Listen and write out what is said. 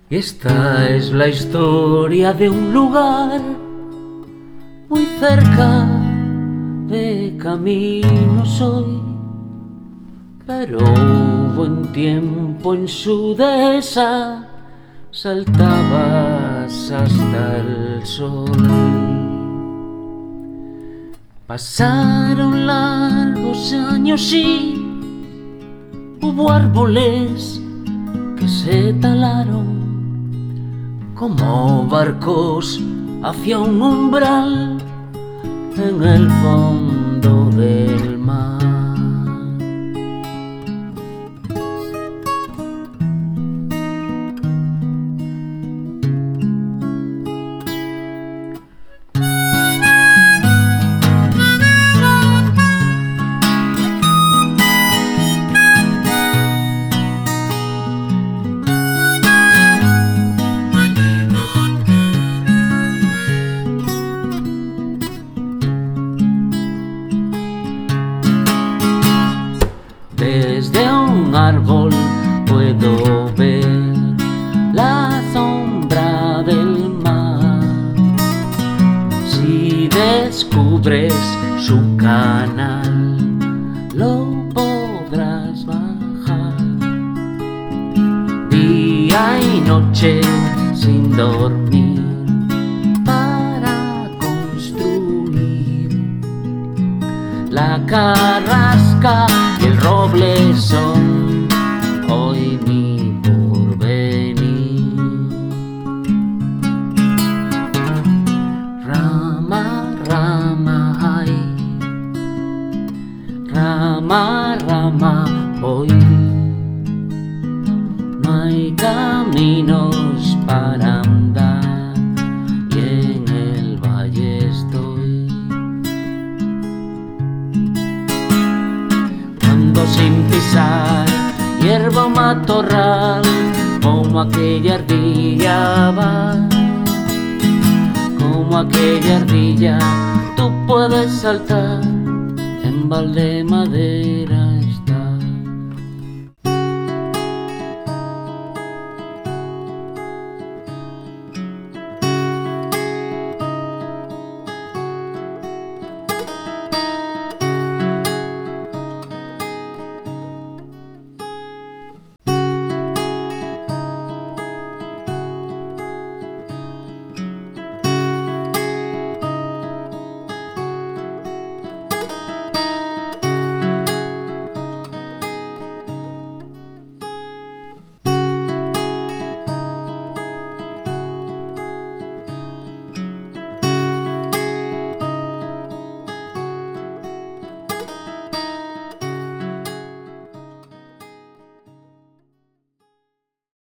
Esta es la historia de un lugar muy cerca de Caminos hoy, pero hubo un tiempo en su dehesa saltabas hasta el sol. Pasaron largos años y hubo árboles que se talaron como barcos hacia un umbral en el fondo del mar. Desde un árbol puedo ver la sombra del mar. Si descubres su canal, lo podrás bajar. Día y noche sin dormir para construir la carrasca y el roble son hoy mi porvenir. Rama, rama, ay, rama, rama, voy. No hay caminos para andar y en el valle estoy. Sin pisar hierba matorral, como aquella ardilla va, como aquella ardilla tú puedes saltar en balde madera.